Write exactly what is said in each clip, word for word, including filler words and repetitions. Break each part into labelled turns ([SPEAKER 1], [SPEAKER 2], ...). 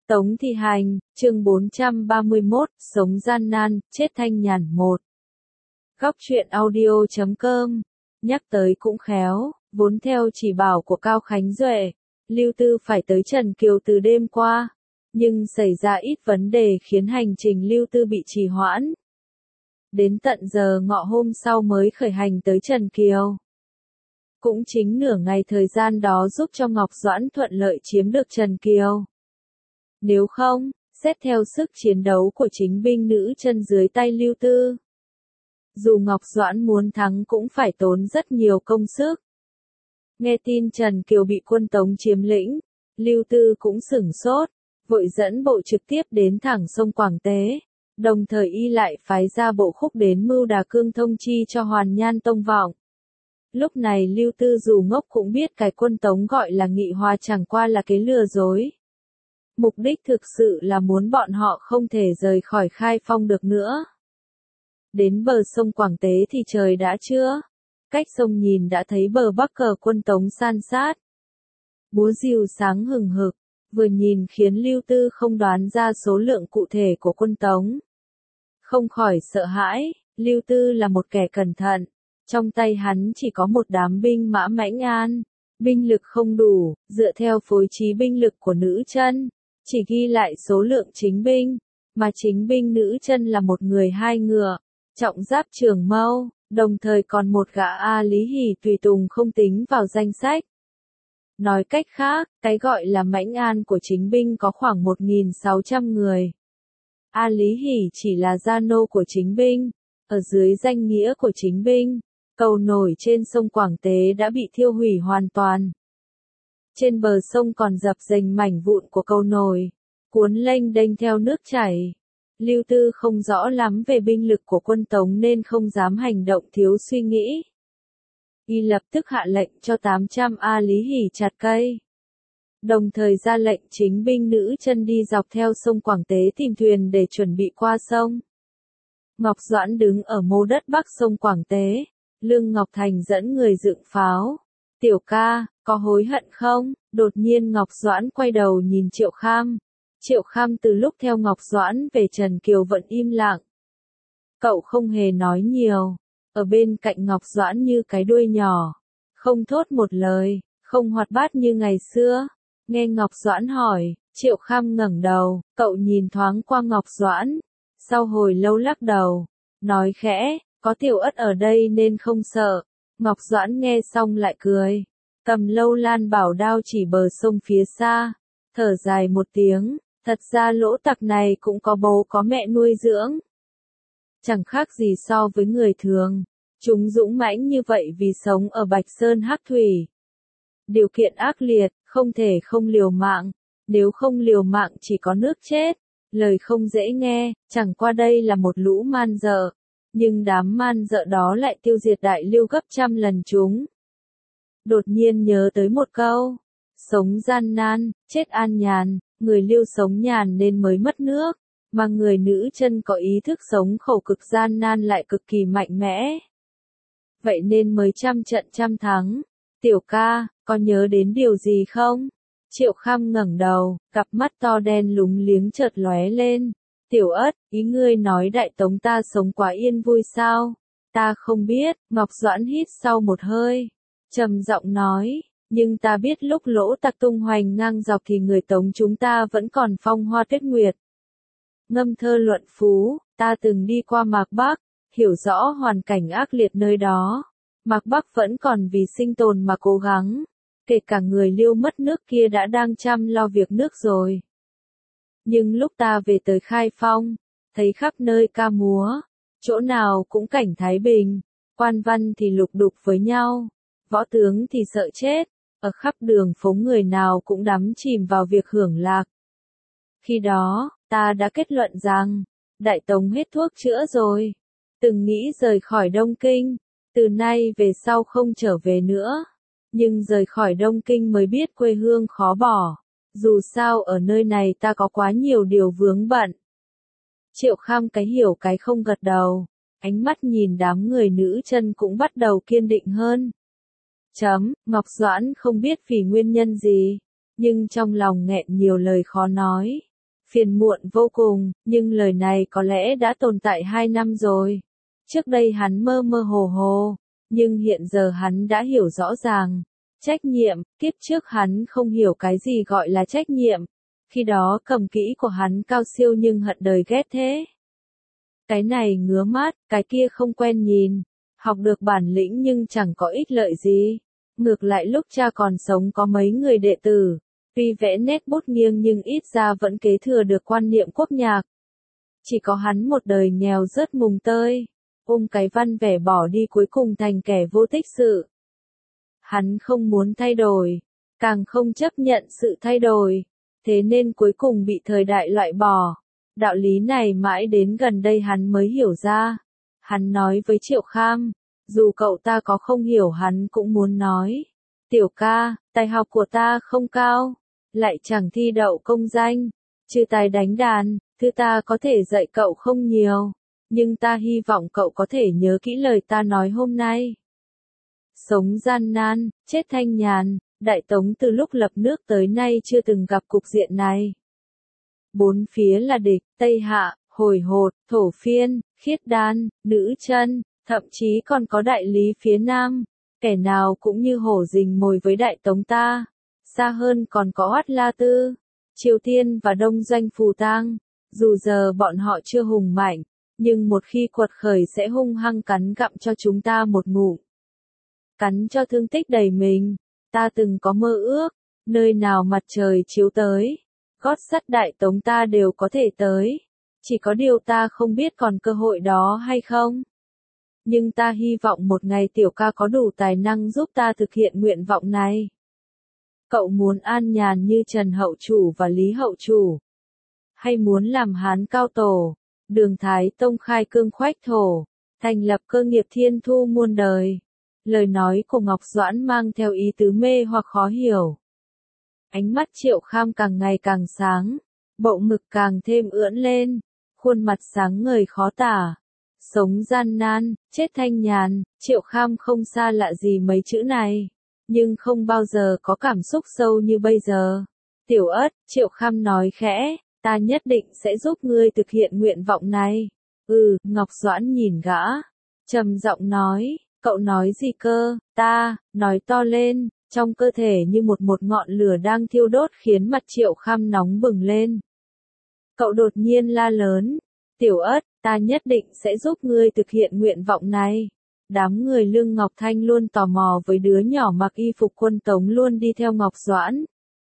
[SPEAKER 1] Tống Thi Hành, chương bốn trăm ba mươi mốt, sống gian nan, chết thanh nhàn một. Góc truyện audio chấm com, nhắc tới cũng khéo, vốn theo chỉ bảo của Cao Khánh Duệ, Lưu Tư phải tới Trần Kiều từ đêm qua, nhưng xảy ra ít vấn đề khiến hành trình Lưu Tư bị trì hoãn. Đến tận giờ ngọ hôm sau mới khởi hành tới Trần Kiều. Cũng chính nửa ngày thời gian đó giúp cho Ngọc Doãn thuận lợi chiếm được Trần Kiều. Nếu không, xét theo sức chiến đấu của chính binh nữ chân dưới tay Lưu Tư, dù Ngọc Doãn muốn thắng cũng phải tốn rất nhiều công sức. Nghe tin Trần Kiều bị quân Tống chiếm lĩnh, Lưu Tư cũng sửng sốt, vội dẫn bộ trực tiếp đến thẳng sông Quảng Tế, đồng thời y lại phái ra bộ khúc đến Mưu Đà Cương thông chi cho Hoàn Nhan Tông Vọng. Lúc này Lưu Tư dù ngốc cũng biết cái quân Tống gọi là nghị hòa chẳng qua là cái lừa dối. Mục đích thực sự là muốn bọn họ không thể rời khỏi Khai Phong được nữa. Đến bờ sông Quảng Tế thì trời đã trưa. Cách sông nhìn đã thấy bờ bắc cờ quân Tống san sát. Búa rìu sáng hừng hực, vừa nhìn khiến Lưu Tư không đoán ra số lượng cụ thể của quân Tống. Không khỏi sợ hãi, Lưu Tư là một kẻ cẩn thận. Trong tay hắn chỉ có một đám binh mã mãnh an. Binh lực không đủ, dựa theo phối trí binh lực của nữ chân. Chỉ ghi lại số lượng chính binh, mà chính binh nữ chân là một người hai ngựa, trọng giáp trường mâu, đồng thời còn một gã A Lý Hỷ tùy tùng không tính vào danh sách. Nói cách khác, cái gọi là mãnh an của chính binh có khoảng một nghìn sáu trăm người. A Lý Hỷ chỉ là gia nô của chính binh, ở dưới danh nghĩa của chính binh, cầu nổi trên sông Quảng Tế đã bị thiêu hủy hoàn toàn. Trên bờ sông còn dập dềnh mảnh vụn của cầu nổi, cuốn lênh đênh theo nước chảy. Lưu Tư không rõ lắm về binh lực của quân Tống nên không dám hành động thiếu suy nghĩ. Y lập tức hạ lệnh cho tám trăm A Lý Hỷ chặt cây. Đồng thời ra lệnh chính binh nữ chân đi dọc theo sông Quảng Tế tìm thuyền để chuẩn bị qua sông. Ngọc Doãn đứng ở mô đất bắc sông Quảng Tế, Lương Ngọc Thành dẫn người dựng pháo. Tiểu ca, có hối hận không? Đột nhiên Ngọc Doãn quay đầu nhìn Triệu Kham. Triệu Kham từ lúc theo Ngọc Doãn về Trần Kiều vẫn im lặng. Cậu không hề nói nhiều, ở bên cạnh Ngọc Doãn như cái đuôi nhỏ, không thốt một lời, không hoạt bát như ngày xưa. Nghe Ngọc Doãn hỏi, Triệu Kham ngẩng đầu, cậu nhìn thoáng qua Ngọc Doãn, sau hồi lâu lắc đầu, nói khẽ, có Tiểu Ất ở đây nên không sợ. Ngọc Doãn nghe xong lại cười, cầm lâu lan bảo đao chỉ bờ sông phía xa, thở dài một tiếng, thật ra lỗ tặc này cũng có bố có mẹ nuôi dưỡng. Chẳng khác gì so với người thường, chúng dũng mãnh như vậy vì sống ở Bạch Sơn Hắc Thủy. Điều kiện ác liệt, không thể không liều mạng, nếu không liều mạng chỉ có nước chết, lời không dễ nghe, chẳng qua đây là một lũ man dợ. Nhưng đám man dợ đó lại tiêu diệt Đại Liêu gấp trăm lần chúng. Đột nhiên nhớ tới một câu, sống gian nan, chết an nhàn, người Liêu sống nhàn nên mới mất nước, mà người nữ chân có ý thức sống khổ cực gian nan lại cực kỳ mạnh mẽ. Vậy nên mới trăm trận trăm thắng. Tiểu ca, có nhớ đến điều gì không? Triệu Kham ngẩng đầu, cặp mắt to đen lúng liếng chợt lóe lên. Tiểu Ất, ý ngươi nói Đại Tống ta sống quá yên vui sao? Ta không biết. Ngọc Doãn hít sau một hơi, trầm giọng nói, nhưng ta biết lúc lỗ tặc tung hoành ngang dọc thì người Tống chúng ta vẫn còn phong hoa tuyết nguyệt. Ngâm thơ luận phú, ta từng đi qua Mạc Bắc, hiểu rõ hoàn cảnh ác liệt nơi đó. Mạc Bắc vẫn còn vì sinh tồn mà cố gắng, kể cả người Liêu mất nước kia đã đang chăm lo việc nước rồi. Nhưng lúc ta về tới Khai Phong, thấy khắp nơi ca múa, chỗ nào cũng cảnh thái bình, quan văn thì lục đục với nhau, võ tướng thì sợ chết, ở khắp đường phố người nào cũng đắm chìm vào việc hưởng lạc. Khi đó, ta đã kết luận rằng, Đại Tống hết thuốc chữa rồi, từng nghĩ rời khỏi Đông Kinh, từ nay về sau không trở về nữa, nhưng rời khỏi Đông Kinh mới biết quê hương khó bỏ. Dù sao ở nơi này ta có quá nhiều điều vướng bận. Triệu Kham cái hiểu cái không gật đầu, ánh mắt nhìn đám người nữ chân cũng bắt đầu kiên định hơn. Chấm, Ngọc Doãn không biết vì nguyên nhân gì, nhưng trong lòng nghẹn nhiều lời khó nói. Phiền muộn vô cùng, nhưng lời này có lẽ đã tồn tại hai năm rồi. Trước đây hắn mơ mơ hồ hồ, nhưng hiện giờ hắn đã hiểu rõ ràng. Trách nhiệm, kiếp trước hắn không hiểu cái gì gọi là trách nhiệm. Khi đó cầm kỹ của hắn cao siêu nhưng hận đời ghét thế. Cái này ngứa mắt, cái kia không quen nhìn. Học được bản lĩnh nhưng chẳng có ích lợi gì. Ngược lại lúc cha còn sống có mấy người đệ tử. Tuy vẽ nét bút nghiêng nhưng ít ra vẫn kế thừa được quan niệm quốc nhạc. Chỉ có hắn một đời nghèo rớt mùng tơi. Ôm cái văn vẻ bỏ đi cuối cùng thành kẻ vô tích sự. Hắn không muốn thay đổi, càng không chấp nhận sự thay đổi, thế nên cuối cùng bị thời đại loại bỏ. Đạo lý này mãi đến gần đây hắn mới hiểu ra. Hắn nói với Triệu Kham, dù cậu ta có không hiểu hắn cũng muốn nói. Tiểu ca, tài học của ta không cao, lại chẳng thi đậu công danh, trừ tài đánh đàn, thứ ta có thể dạy cậu không nhiều, nhưng ta hy vọng cậu có thể nhớ kỹ lời ta nói hôm nay. Sống gian nan, chết thanh nhàn, Đại Tống từ lúc lập nước tới nay chưa từng gặp cục diện này. Bốn phía là địch, Tây Hạ, Hồi Hột, Thổ Phiên, Khiết Đan, Nữ Chân, thậm chí còn có đại lý phía Nam, kẻ nào cũng như hổ rình mồi với Đại Tống ta. Xa hơn còn có Hoát La Tư, Triều Tiên và Đông Doanh Phù Tang. Dù giờ bọn họ chưa hùng mạnh, nhưng một khi quật khởi sẽ hung hăng cắn gặm cho chúng ta một ngụm. Cắn cho thương tích đầy mình. Ta từng có mơ ước, nơi nào mặt trời chiếu tới, gót sắt Đại Tống ta đều có thể tới. Chỉ có điều ta không biết còn cơ hội đó hay không. Nhưng ta hy vọng một ngày tiểu ca có đủ tài năng giúp ta thực hiện nguyện vọng này. Cậu muốn an nhàn như Trần Hậu Chủ và Lý Hậu Chủ? Hay muốn làm Hán Cao Tổ, Đường Thái Tông khai cương khoách thổ, thành lập cơ nghiệp thiên thu muôn đời? Lời nói của Ngọc Doãn mang theo ý tứ mê hoặc khó hiểu. Ánh mắt Triệu Kham càng ngày càng sáng, bộ ngực càng thêm ưỡn lên, khuôn mặt sáng ngời khó tả. Sống gian nan, chết thanh nhàn, Triệu Kham không xa lạ gì mấy chữ này, nhưng không bao giờ có cảm xúc sâu như bây giờ. Tiểu Ất, Triệu Kham nói khẽ, ta nhất định sẽ giúp ngươi thực hiện nguyện vọng này. Ừ, Ngọc Doãn nhìn gã, trầm giọng nói. Cậu nói gì cơ? Ta, nói to lên, trong cơ thể như một một ngọn lửa đang thiêu đốt khiến mặt Triệu Kham nóng bừng lên. Cậu đột nhiên la lớn, Tiểu Ất, ta nhất định sẽ giúp ngươi thực hiện nguyện vọng này. Đám người Lương Ngọc Thanh luôn tò mò với đứa nhỏ mặc y phục quân Tống luôn đi theo Ngọc Doãn.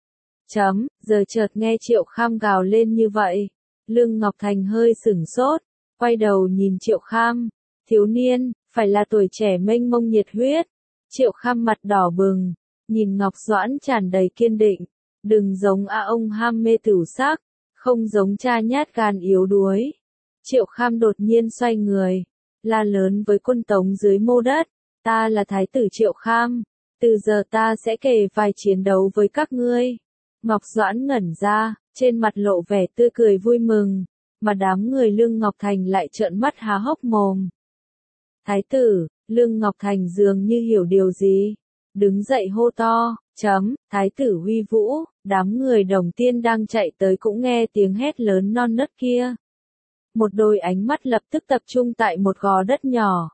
[SPEAKER 1] Chấm, giờ chợt nghe Triệu Kham gào lên như vậy. Lương Ngọc Thành hơi sửng sốt, quay đầu nhìn Triệu Kham, thiếu niên, phải là tuổi trẻ mênh mông nhiệt huyết. Triệu Kham mặt đỏ bừng, nhìn Ngọc Doãn tràn đầy kiên định, đừng giống a ông ham mê tửu sắc, không giống cha nhát gan yếu đuối. Triệu Kham đột nhiên xoay người, la lớn với quân Tống dưới mô đất, ta là thái tử Triệu Kham, từ giờ ta sẽ kề vai chiến đấu với các ngươi. Ngọc Doãn ngẩn ra, trên mặt lộ vẻ tươi cười vui mừng, mà đám người Lương Ngọc Thành lại trợn mắt há hốc mồm. Thái tử, Lương Ngọc Thành dường như hiểu điều gì, đứng dậy hô to, chấm, thái tử uy vũ. Đám người Đồng Tiên đang chạy tới cũng nghe tiếng hét lớn non nớt kia. Một đôi ánh mắt lập tức tập trung tại một gò đất nhỏ.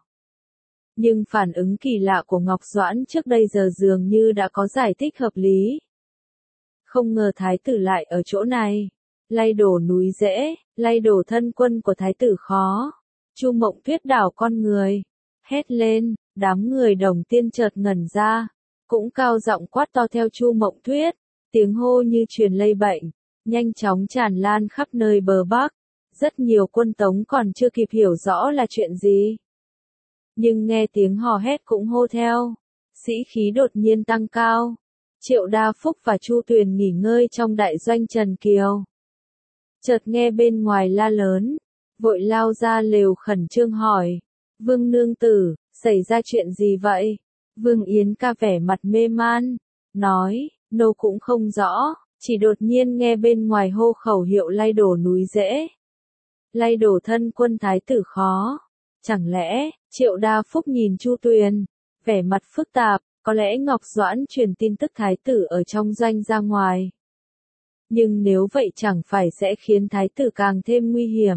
[SPEAKER 1] Nhưng phản ứng kỳ lạ của Ngọc Doãn trước đây giờ dường như đã có giải thích hợp lý. Không ngờ thái tử lại ở chỗ này. Lay đổ núi dễ, lay đổ thân quân của thái tử khó. Chu Mộng Tuyết đảo con người. Hét lên, đám người Đồng Tiên chợt ngẩn ra. Cũng cao giọng quát to theo Chu Mộng Tuyết. Tiếng hô như truyền lây bệnh, nhanh chóng tràn lan khắp nơi bờ Bắc. Rất nhiều quân Tống còn chưa kịp hiểu rõ là chuyện gì. Nhưng nghe tiếng hò hét cũng hô theo. Sĩ khí đột nhiên tăng cao. Triệu Đa Phúc và Chu Tuyền nghỉ ngơi trong đại doanh Trần Kiều. Chợt nghe bên ngoài la lớn, vội lao ra lều khẩn trương hỏi. Vương nương tử, xảy ra chuyện gì vậy? Vương Yến ca vẻ mặt mê man, nói, nô cũng không rõ, chỉ đột nhiên nghe bên ngoài hô khẩu hiệu lay đổ núi dễ. Lay đổ thân quân thái tử khó. Chẳng lẽ, Triệu Đa Phúc nhìn Chu Tuyền, vẻ mặt phức tạp, có lẽ Ngọc Doãn truyền tin tức thái tử ở trong doanh ra ngoài. Nhưng nếu vậy chẳng phải sẽ khiến thái tử càng thêm nguy hiểm.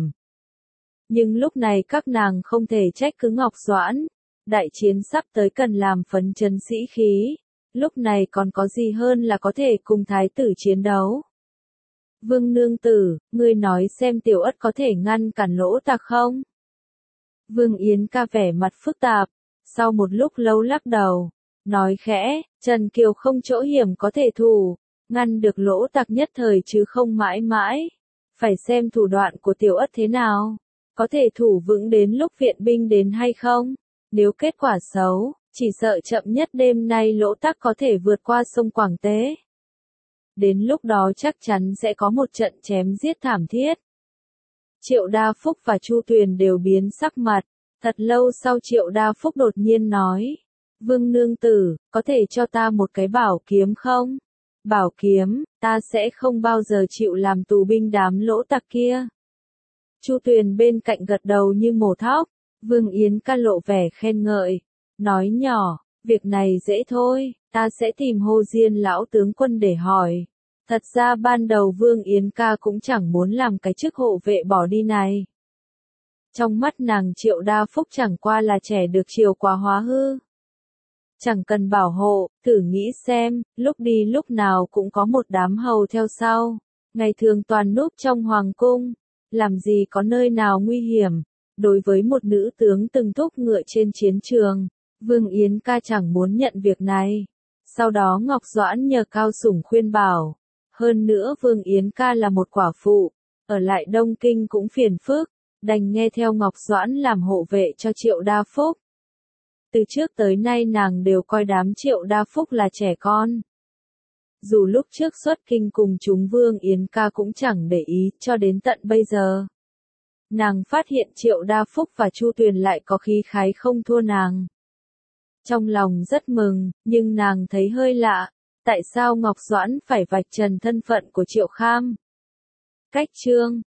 [SPEAKER 1] Nhưng lúc này các nàng không thể trách cứ Ngọc Doãn, đại chiến sắp tới cần làm phấn chấn sĩ khí, lúc này còn có gì hơn là có thể cùng thái tử chiến đấu. Vương nương tử, ngươi nói xem Tiểu Ất có thể ngăn cản Lỗ Tặc không? Vương Yến ca vẻ mặt phức tạp, sau một lúc lâu lắc đầu, nói khẽ, Trần Kiều không chỗ hiểm có thể thủ, ngăn được Lỗ Tặc nhất thời chứ không mãi mãi, phải xem thủ đoạn của Tiểu Ất thế nào, có thể thủ vững đến lúc viện binh đến hay không, nếu kết quả xấu, chỉ sợ chậm nhất đêm nay Lỗ Tắc có thể vượt qua sông Quảng Tế. Đến lúc đó chắc chắn sẽ có một trận chém giết thảm thiết. Triệu Đa Phúc và Chu Tuyền đều biến sắc mặt, thật lâu sau Triệu Đa Phúc đột nhiên nói, Vương nương tử, có thể cho ta một cái bảo kiếm không? Bảo kiếm, ta sẽ không bao giờ chịu làm tù binh đám Lỗ Tặc kia. Chu Tuyền bên cạnh gật đầu như mổ thóc, Vương Yến ca lộ vẻ khen ngợi, nói nhỏ, việc này dễ thôi, ta sẽ tìm Hồ Diên lão tướng quân để hỏi. Thật ra ban đầu Vương Yến ca cũng chẳng muốn làm cái chức hộ vệ bỏ đi này. Trong mắt nàng Triệu Đa Phúc chẳng qua là trẻ được chiều quá hóa hư. Chẳng cần bảo hộ, thử nghĩ xem, lúc đi lúc nào cũng có một đám hầu theo sau. Ngày thường toàn núp trong hoàng cung, làm gì có nơi nào nguy hiểm. Đối với một nữ tướng từng thúc ngựa trên chiến trường, Vương Yến ca chẳng muốn nhận việc này. Sau đó Ngọc Doãn nhờ Cao Sủng khuyên bảo. Hơn nữa Vương Yến ca là một quả phụ, ở lại Đông Kinh cũng phiền phức, đành nghe theo Ngọc Doãn làm hộ vệ cho Triệu Đa Phúc. Từ trước tới nay nàng đều coi đám Triệu Đa Phúc là trẻ con. Dù lúc trước xuất kinh cùng chúng Vương Yến ca cũng chẳng để ý cho đến tận bây giờ. Nàng phát hiện Triệu Đa Phúc và Chu Tuyền lại có khí khái không thua nàng. Trong lòng rất mừng, nhưng nàng thấy hơi lạ, tại sao Ngọc Doãn phải vạch trần thân phận của Triệu Kham? Cách chương